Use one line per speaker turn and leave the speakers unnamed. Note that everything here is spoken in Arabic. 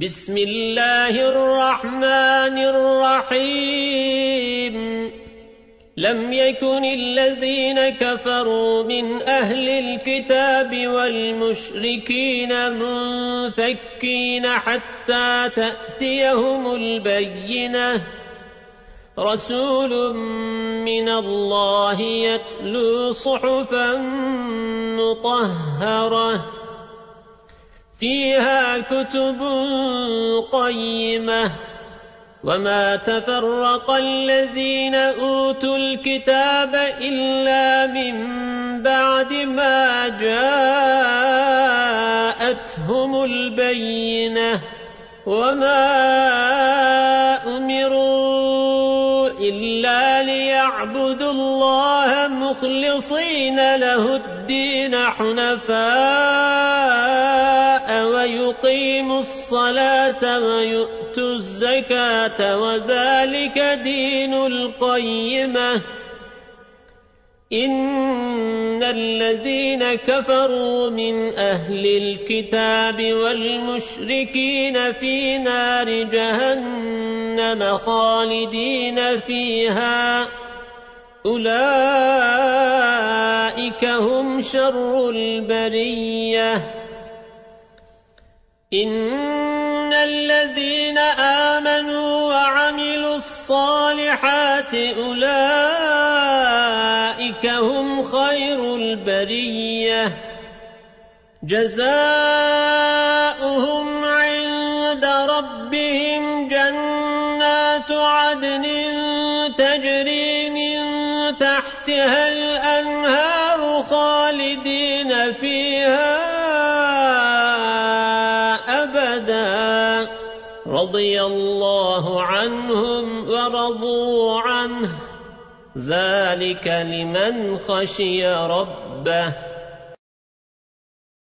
بسم الله الرحمن الرحيم لم يكن الذين كفروا من أهل الكتاب والمشركين منفكين حتى تأتيهم البينة رسول من الله يتلو صحفا مطهرة فيها كتب قيمة وما تفرق الذين أوتوا الكتاب إلا من بعد ما جاءتهم البينة وما أمروا إلا ليعبدوا الله مخلصين له الدين حنفاء ويقيموا الصلاة ويؤتوا الزكاة وذلك دين القيمة إن الذين كفروا من أهل الكتاب والمشركين في نار جهنم خالدين فيها أولئك هم شر البرية إن الذين آمنوا وعملوا الصالحات أولئك هم خير البرية جزاؤهم عند ربهم جنات عدن تجري من تحتها الأنهار خالدين فيها أبدا رضي الله عنهم ورضوا عنه ذلك لمن خشي ربه